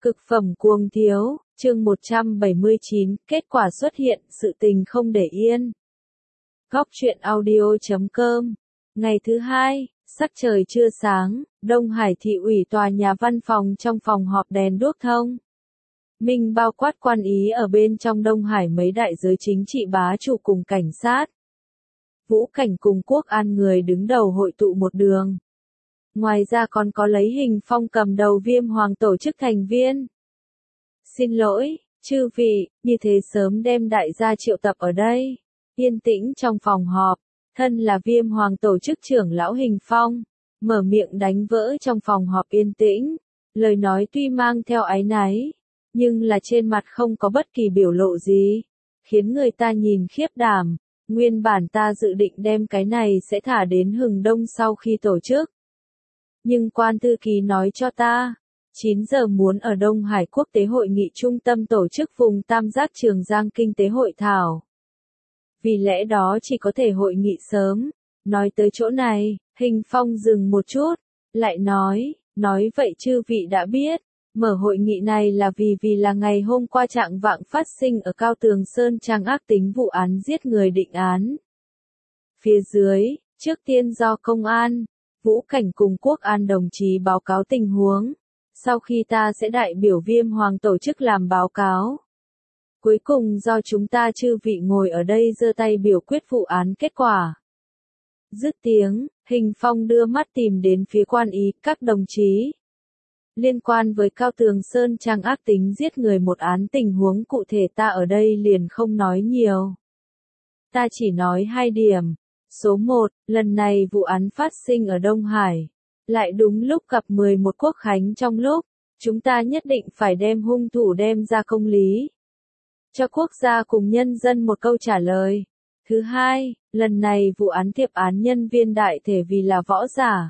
Cực phẩm cuồng thiếu, chương 179, kết quả xuất hiện, sự tình không để yên. Góc truyện audio.com. Ngày thứ hai, sắc trời chưa sáng, Đông Hải thị ủy tòa nhà văn phòng trong phòng họp đèn đuốc thông. Minh bao quát quan ý ở bên trong Đông Hải mấy đại giới chính trị bá chủ cùng cảnh sát. Vũ Cảnh cùng Quốc An người đứng đầu hội tụ một đường. Ngoài ra còn có lấy Hình Phong cầm đầu Viêm Hoàng tổ chức thành viên. Xin lỗi, chư vị, như thế sớm đem đại gia triệu tập ở đây. Yên tĩnh trong phòng họp, thân là Viêm Hoàng tổ chức trưởng lão Hình Phong, mở miệng đánh vỡ trong phòng họp yên tĩnh. Lời nói tuy mang theo áy náy, nhưng là trên mặt không có bất kỳ biểu lộ gì, khiến người ta nhìn khiếp đảm. Nguyên bản ta dự định đem cái này sẽ thả đến hừng đông sau khi tổ chức. Nhưng quan thư ký nói cho ta, 9 giờ muốn ở Đông Hải Quốc tế hội nghị trung tâm tổ chức vùng Tam Giác Trường Giang Kinh tế hội thảo. Vì lẽ đó chỉ có thể hội nghị sớm. Nói tới chỗ này, Hình Phong dừng một chút, lại nói vậy chư vị đã biết, mở hội nghị này là vì là ngày hôm qua trạng vạng phát sinh ở Cao Tường Sơn Trang ác tính vụ án giết người định án. Phía dưới, trước tiên do công an, Vũ Cảnh cùng Quốc An đồng chí báo cáo tình huống. Sau khi ta sẽ đại biểu Viêm Hoàng tổ chức làm báo cáo. Cuối cùng do chúng ta chư vị ngồi ở đây giơ tay biểu quyết vụ án kết quả. Dứt tiếng, Hình Phong đưa mắt tìm đến phía quan ý, các đồng chí. Liên quan với Cao Tường Sơn Trang ác tính giết người một án tình huống cụ thể ta ở đây liền không nói nhiều. Ta chỉ nói 2 điểm. Số 1, lần này vụ án phát sinh ở Đông Hải. Lại đúng lúc gặp 11 quốc khánh trong lúc, chúng ta nhất định phải đem hung thủ đem ra công lý. Cho quốc gia cùng nhân dân một câu trả lời. Thứ hai, lần này vụ án thiệp án nhân viên đại thể vì là võ giả.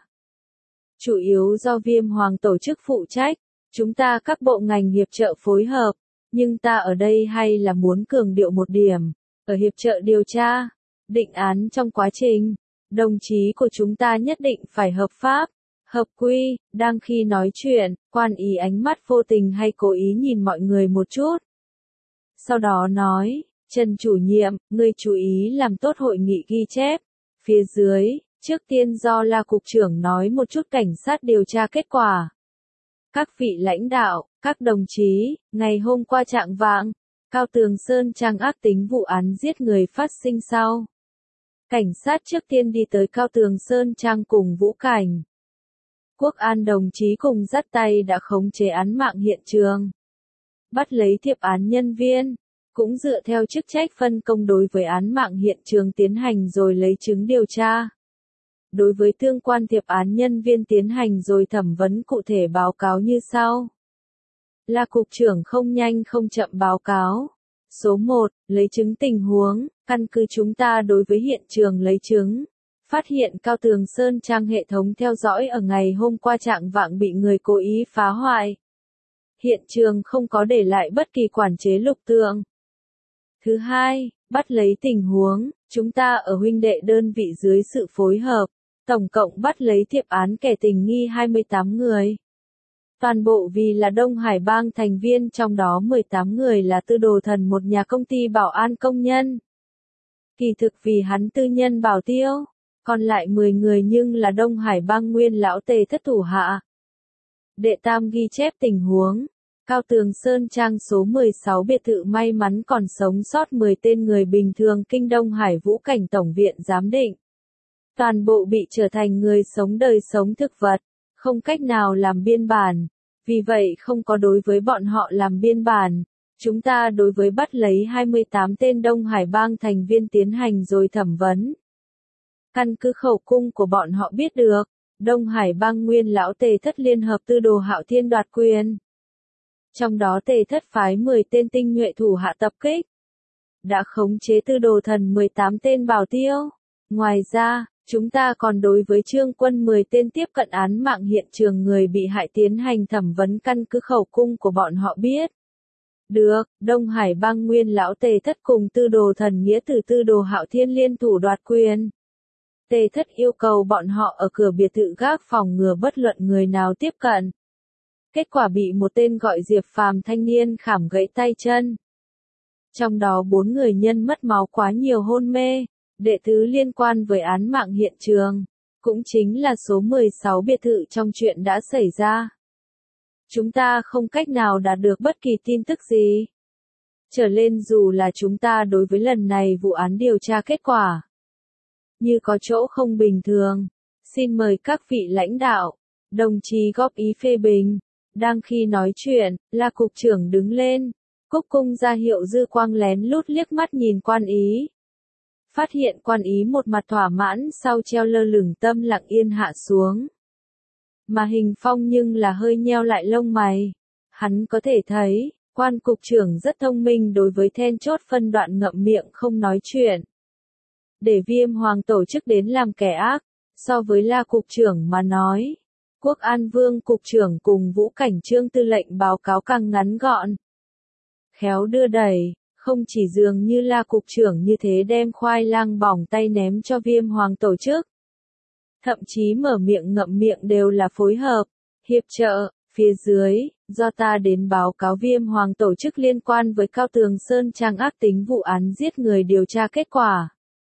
Chủ yếu do Viêm Hoàng tổ chức phụ trách, chúng ta các bộ ngành hiệp trợ phối hợp, nhưng ta ở đây hay là muốn cường điệu một điểm, ở hiệp trợ điều tra, định án trong quá trình, đồng chí của chúng ta nhất định phải hợp pháp, hợp quy. Đang khi nói chuyện, quan ý ánh mắt vô tình hay cố ý nhìn mọi người một chút. Sau đó nói, Trần chủ nhiệm, ngươi chú ý làm tốt hội nghị ghi chép. Phía dưới, trước tiên do La Cục trưởng nói một chút cảnh sát điều tra kết quả. Các vị lãnh đạo, các đồng chí, ngày hôm qua trạng vạng, Cao Tường Sơn Trang ác tính vụ án giết người phát sinh sau. Cảnh sát trước tiên đi tới Cao Tường Sơn Trang cùng Vũ Cảnh. Quốc An đồng chí cùng dắt tay đã khống chế án mạng hiện trường. Bắt lấy thiệp án nhân viên, cũng dựa theo chức trách phân công đối với án mạng hiện trường tiến hành rồi lấy chứng điều tra. Đối với tương quan thiệp án nhân viên tiến hành rồi thẩm vấn cụ thể báo cáo như sau. Là Cục trưởng không nhanh không chậm báo cáo. Số 1, lấy chứng tình huống, căn cứ chúng ta đối với hiện trường lấy chứng. Phát hiện Cao Tường Sơn Trang hệ thống theo dõi ở ngày hôm qua trạng vạng bị người cố ý phá hoại. Hiện trường không có để lại bất kỳ quản chế lục tượng. Thứ hai, bắt lấy tình huống, chúng ta ở huynh đệ đơn vị dưới sự phối hợp, tổng cộng bắt lấy thiệp án kẻ tình nghi 28 người. Toàn bộ vì là Đông Hải bang thành viên, trong đó 18 người là tư đồ thần một nhà công ty bảo an công nhân. Kỳ thực vì hắn tư nhân bảo tiêu, còn lại 10 người nhưng là Đông Hải bang nguyên lão Tề Thất thủ hạ. Đệ tam ghi chép tình huống. Cao Tường Sơn Trang số 16 biệt thự may mắn còn sống sót 10 tên người bình thường kinh Đông Hải Vũ Cảnh Tổng viện giám định. Toàn bộ bị trở thành người sống đời sống thực vật, không cách nào làm biên bản, vì vậy không có đối với bọn họ làm biên bản. Chúng ta đối với bắt lấy 28 tên Đông Hải bang thành viên tiến hành rồi thẩm vấn. Căn cứ khẩu cung của bọn họ biết được, Đông Hải bang nguyên lão Tề Thất liên hợp tư đồ Hạo Thiên đoạt quyền. Trong đó Tề Thất phái 10 tên tinh nhuệ thủ hạ tập kích, đã khống chế tư đồ thần 18 tên bảo tiêu. Ngoài ra, chúng ta còn đối với Trương Quân 10 tên tiếp cận án mạng hiện trường người bị hại tiến hành thẩm vấn căn cứ khẩu cung của bọn họ biết. Được, Đông Hải bang nguyên lão Tề Thất cùng tư đồ thần nghĩa tử tư đồ Hạo Thiên liên thủ đoạt quyền. Tề Thất yêu cầu bọn họ ở cửa biệt thự gác phòng ngừa bất luận người nào tiếp cận. kết quả bị một tên gọi Diệp Phàm thanh niên khảm gãy tay chân. Trong đó 4 người nhân mất máu quá nhiều hôn mê, đệ tứ liên quan với án mạng hiện trường, cũng chính là số 16 biệt thự trong chuyện đã xảy ra. Chúng ta không cách nào đạt được bất kỳ tin tức gì trở lên dù là chúng ta đối với lần này vụ án điều tra kết quả như có chỗ không bình thường. Xin mời các vị lãnh đạo, đồng chí góp ý phê bình. Đang khi nói chuyện, La cục trưởng đứng lên, cúc cung ra hiệu Dư Quang lén lút liếc mắt nhìn Quan Ý. Phát hiện Quan Ý một mặt thỏa mãn sau treo lơ lửng tâm lặng yên hạ xuống. Mà Hình Phong nhưng là hơi nheo lại lông mày. Hắn có thể thấy, Quan cục trưởng rất thông minh đối với then chốt phân đoạn ngậm miệng không nói chuyện. Để Viêm Hoàng tổ chức đến làm kẻ ác, so với La cục trưởng mà nói, Quốc An Vương cục trưởng cùng Vũ Cảnh Trương tư lệnh báo cáo càng ngắn gọn. Khéo đưa đẩy, không chỉ dường như La cục trưởng như thế đem khoai lang bỏng tay ném cho Viêm Hoàng tổ chức. Thậm chí mở miệng ngậm miệng đều là phối hợp, hiệp trợ, phía dưới, do ta đến báo cáo Viêm Hoàng tổ chức liên quan với Cao Tường Sơn Trang ác tính vụ án giết người điều tra kết quả.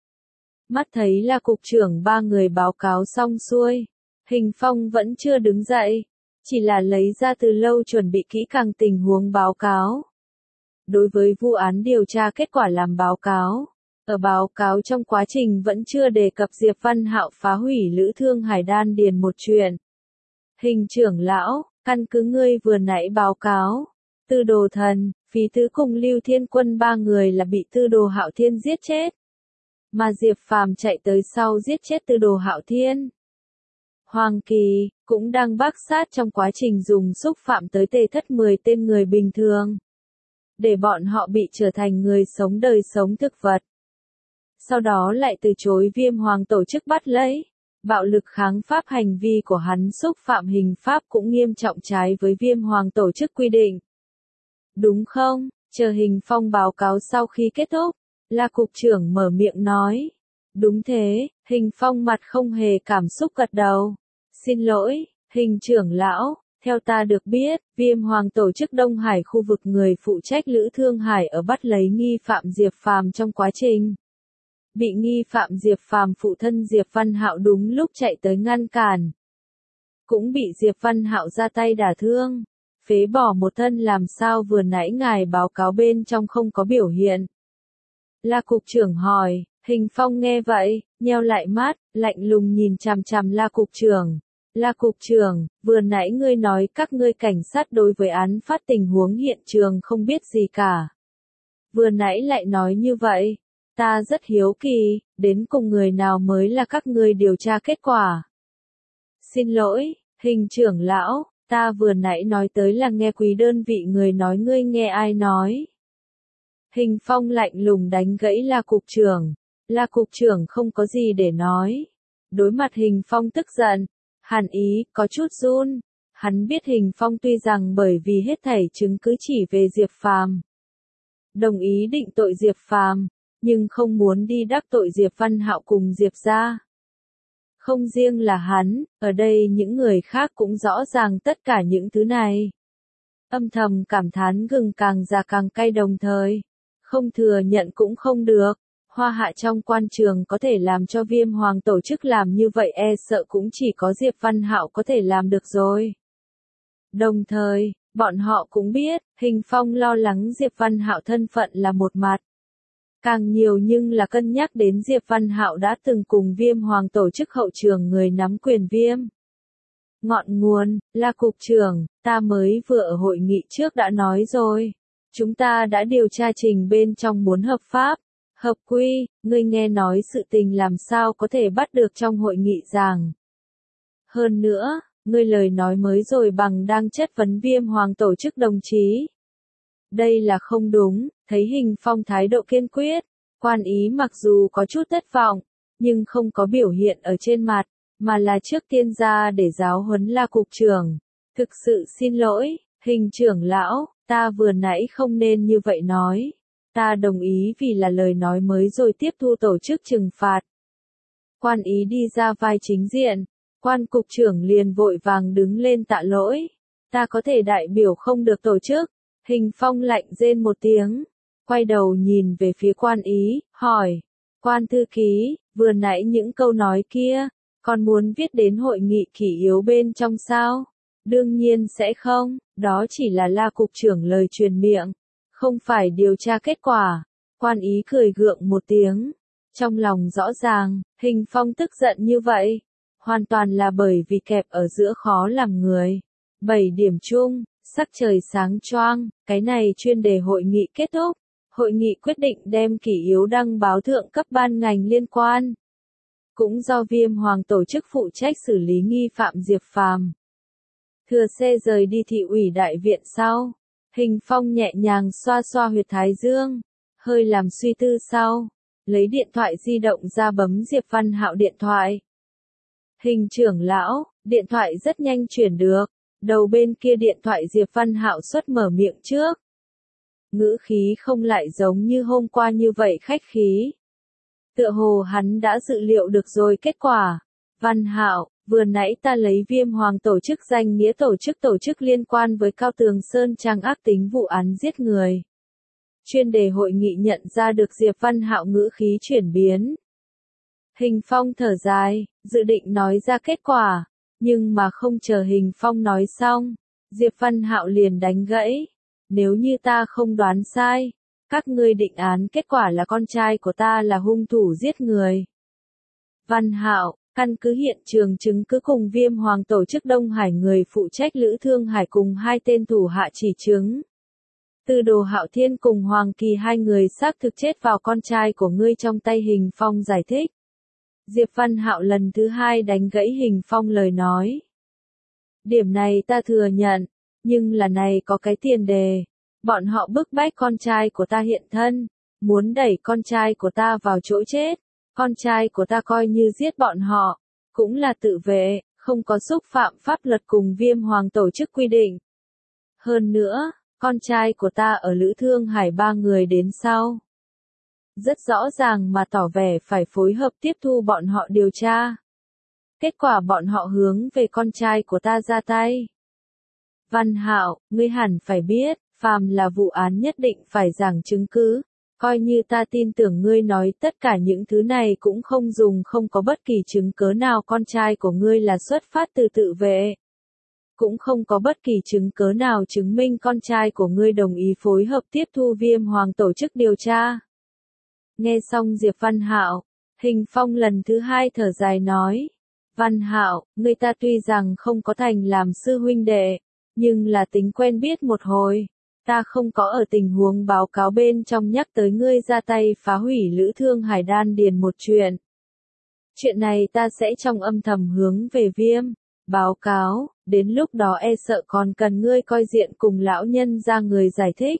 Mắt thấy là cục trưởng 3 người báo cáo xong xuôi, Hình Phong vẫn chưa đứng dậy, chỉ là lấy ra từ lâu chuẩn bị kỹ càng tình huống báo cáo. Đối với vụ án điều tra kết quả làm báo cáo, ở báo cáo trong quá trình vẫn chưa đề cập Diệp Văn Hạo phá hủy Lữ Thương Hải Đan Điền một chuyện. Hình trưởng lão, căn cứ ngươi vừa nãy báo cáo, Tư Đồ Thần, Phí Tứ cùng Lưu Thiên Quân 3 người là bị Tư Đồ Hạo Thiên giết chết. Mà Diệp Phàm chạy tới sau giết chết Tư Đồ Hạo Thiên. Hoàng Kỳ, cũng đang bác sát trong quá trình dùng xúc phạm tới tề thất 10 tên người bình thường. Để bọn họ bị trở thành người sống đời sống thực vật. Sau đó lại từ chối Viêm Hoàng tổ chức bắt lấy. Bạo lực kháng pháp hành vi của hắn xúc phạm hình pháp cũng nghiêm trọng trái với Viêm Hoàng tổ chức quy định. Đúng không? Chờ Hình Phong báo cáo sau khi kết thúc, La cục trưởng mở miệng nói. Đúng thế, Hình Phong mặt không hề cảm xúc gật đầu. Xin lỗi, Hình trưởng lão, theo ta được biết, Viêm Hoàng tổ chức Đông Hải khu vực người phụ trách Lữ Thương Hải ở bắt lấy nghi phạm Diệp Phàm trong quá trình. Bị nghi phạm Diệp Phàm phụ thân Diệp Văn Hạo đúng lúc chạy tới ngăn cản. Cũng bị Diệp Văn Hạo ra tay đả thương. Phế bỏ một thân làm sao vừa nãy ngài báo cáo bên trong không có biểu hiện. La cục trưởng hỏi, Hình Phong nghe vậy, nheo lại mắt, lạnh lùng nhìn chằm chằm La cục trưởng. La cục trưởng, vừa nãy ngươi nói các ngươi cảnh sát đối với án phát tình huống hiện trường không biết gì cả. Vừa nãy lại nói như vậy, ta rất hiếu kỳ, đến cùng người nào mới là các ngươi điều tra kết quả. Xin lỗi, Hình trưởng lão, ta vừa nãy nói tới là nghe quý đơn vị người nói ngươi nghe ai nói. Hình Phong lạnh lùng đánh gãy La cục trưởng. La cục trưởng không có gì để nói. Đối mặt Hình Phong tức giận, Hàn Ý có chút run. Hắn biết Hình Phong tuy rằng bởi vì hết thảy chứng cứ chỉ về Diệp Phàm, đồng ý định tội Diệp Phàm, nhưng không muốn đi đắc tội Diệp Văn Hạo cùng Diệp gia. Không riêng là hắn, ở đây những người khác cũng rõ ràng tất cả những thứ này. Âm thầm cảm thán gừng càng già càng cay đồng thời. Không thừa nhận cũng không được. Hoa hạ trong quan trường có thể làm cho Viêm Hoàng tổ chức làm như vậy e sợ cũng chỉ có Diệp Văn Hạo có thể làm được rồi. Đồng thời, bọn họ cũng biết, Hình Phong lo lắng Diệp Văn Hạo thân phận là một mặt. Càng nhiều nhưng là cân nhắc đến Diệp Văn Hạo đã từng cùng Viêm Hoàng tổ chức hậu trường người nắm quyền Viêm. Ngọn nguồn, là cục trưởng, ta mới vừa ở hội nghị trước đã nói rồi. Chúng ta đã điều tra trình bên trong muốn hợp pháp, hợp quy, ngươi nghe nói sự tình làm sao có thể bắt được trong hội nghị giảng. Hơn nữa, ngươi lời nói mới rồi bằng đang chất vấn Viêm Hoàng tổ chức đồng chí. Đây là không đúng, thấy Hình Phong thái độ kiên quyết, Quan Ý mặc dù có chút thất vọng, nhưng không có biểu hiện ở trên mặt, mà là trước tiên ra để giáo huấn La cục trưởng. Thực sự xin lỗi, Hình trưởng lão, ta vừa nãy không nên như vậy nói. Ta đồng ý vì là lời nói mới rồi tiếp thu tổ chức trừng phạt. Quan Ý đi ra vai chính diện, Quan cục trưởng liền vội vàng đứng lên tạ lỗi. ta có thể đại biểu không được tổ chức. Hình Phong lạnh rên một tiếng, quay đầu nhìn về phía quan ý, hỏi, quan thư ký, vừa nãy những câu nói kia, còn muốn viết đến hội nghị kỷ yếu bên trong sao? Đương nhiên sẽ không, đó chỉ là La cục trưởng lời truyền miệng, không phải điều tra kết quả. Quan ý cười gượng một tiếng, trong lòng rõ ràng, Hình Phong tức giận như vậy, hoàn toàn là bởi vì kẹp ở giữa khó làm người. 7 điểm chung, sắc trời sáng choang, cái này chuyên đề hội nghị kết thúc. Hội nghị quyết định đem kỷ yếu đăng báo thượng cấp ban ngành liên quan. Cũng do Viêm Hoàng tổ chức phụ trách xử lý nghi phạm Diệp Phàm. Thừa xe rời đi thị ủy đại viện sau. Hình Phong nhẹ nhàng xoa xoa huyệt thái dương, hơi làm suy tư sau. Lấy điện thoại di động ra bấm Diệp Văn Hạo điện thoại. Hình trưởng lão, điện thoại rất nhanh chuyển được. Đầu bên kia điện thoại Diệp Văn Hạo xuất mở miệng trước. Ngữ khí không lại giống như hôm qua như vậy khách khí. Tựa hồ hắn đã dự liệu được rồi kết quả. Văn Hạo, vừa nãy ta lấy Viêm Hoàng tổ chức danh nghĩa tổ chức liên quan với Cao Tường Sơn Trang ác tính vụ án giết người. Chuyên đề hội nghị nhận ra được Diệp Văn Hạo ngữ khí chuyển biến. Hình Phong thở dài, dự định nói ra kết quả, nhưng mà không chờ Hình Phong nói xong, Diệp Văn Hạo liền đánh gãy. Nếu như ta không đoán sai, các ngươi định án kết quả là con trai của ta là hung thủ giết người. Văn Hạo, căn cứ hiện trường chứng cứ cùng Viêm Hoàng tổ chức Đông Hải người phụ trách Lữ Thương Hải cùng 2 tên thủ hạ chỉ chứng. Từ Đồ Hạo Thiên cùng Hoàng Kỳ 2 người xác thực chết vào con trai của ngươi trong tay. Hình Phong giải thích. Diệp Văn Hạo lần thứ 2 đánh gãy Hình Phong lời nói. Điểm này ta thừa nhận, nhưng là này có cái tiền đề. Bọn họ bức bách con trai của ta hiện thân, muốn đẩy con trai của ta vào chỗ chết. Con trai của ta coi như giết bọn họ, cũng là tự vệ, không có xúc phạm pháp luật cùng Viêm Hoàng tổ chức quy định. Hơn nữa, con trai của ta ở Lữ Thương Hải 3 người đến sau. Rất rõ ràng mà tỏ vẻ phải phối hợp tiếp thu bọn họ điều tra. Kết quả bọn họ hướng về con trai của ta ra tay. Văn Hạo, ngươi hẳn phải biết, phàm là vụ án nhất định phải giảng chứng cứ. Coi như ta tin tưởng ngươi nói tất cả những thứ này cũng không dùng, không có bất kỳ chứng cớ nào con trai của ngươi là xuất phát từ tự vệ. Cũng không có bất kỳ chứng cớ nào chứng minh con trai của ngươi đồng ý phối hợp tiếp thu Viêm Hoàng tổ chức điều tra. Nghe xong Diệp Văn Hạo, Hình Phong lần thứ 2 thở dài nói. Văn Hạo, ngươi ta tuy rằng không có thành làm sư huynh đệ, nhưng là tính quen biết một hồi. Ta không có ở tình huống báo cáo bên trong nhắc tới ngươi ra tay phá hủy Lữ Thương Hải đan điền một chuyện. Chuyện này ta sẽ trong âm thầm hướng về Viêm, báo cáo, đến lúc đó e sợ còn cần ngươi coi diện cùng lão nhân ra người giải thích.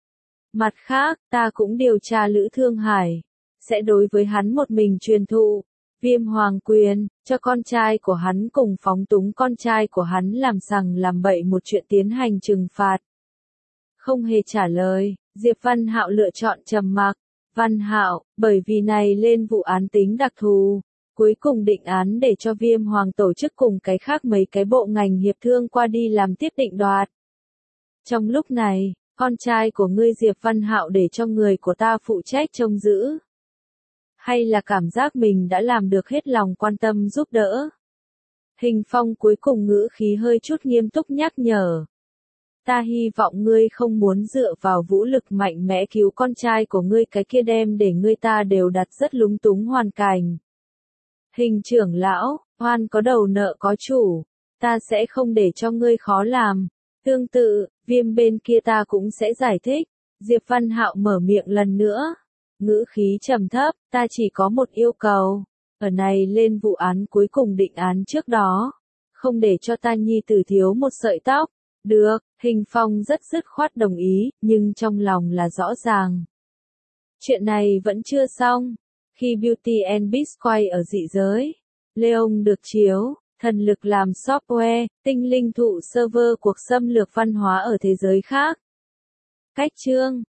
Mặt khác, ta cũng điều tra Lữ Thương Hải, sẽ đối với hắn một mình truyền thụ Viêm Hoàng quyền, cho con trai của hắn cùng phóng túng con trai của hắn làm sằng làm bậy một chuyện tiến hành trừng phạt. Không hề trả lời, Diệp Văn Hạo lựa chọn trầm mặc. Văn Hạo, bởi vì này lên vụ án tính đặc thù, cuối cùng định án để cho Viêm Hoàng tổ chức cùng cái khác mấy cái bộ ngành hiệp thương qua đi làm tiếp định đoạt. Trong lúc này, con trai của ngươi Diệp Văn Hạo để cho người của ta phụ trách trông giữ. Hay là cảm giác mình đã làm được hết lòng quan tâm giúp đỡ. Hình Phong cuối cùng ngữ khí hơi chút nghiêm túc nhắc nhở. Ta hy vọng ngươi không muốn dựa vào vũ lực mạnh mẽ cứu con trai của ngươi, cái kia đem để ngươi ta đều đặt rất lúng túng hoàn cảnh. Hình trưởng lão, oan có đầu nợ có chủ, ta sẽ không để cho ngươi khó làm. Tương tự, Viêm bên kia ta cũng sẽ giải thích. Diệp Văn Hạo mở miệng lần nữa. Ngữ khí trầm thấp, ta chỉ có một yêu cầu. Ở này lên vụ án cuối cùng định án trước đó. Không để cho ta nhi tử thiếu một sợi tóc. Được, Hình Phong rất dứt khoát đồng ý, nhưng trong lòng là rõ ràng. Chuyện này vẫn chưa xong. Khi Beauty and Beast quay ở dị giới, Leon được chiếu, thần lực làm software, tinh linh thụ server cuộc xâm lược văn hóa ở thế giới khác. Cách chương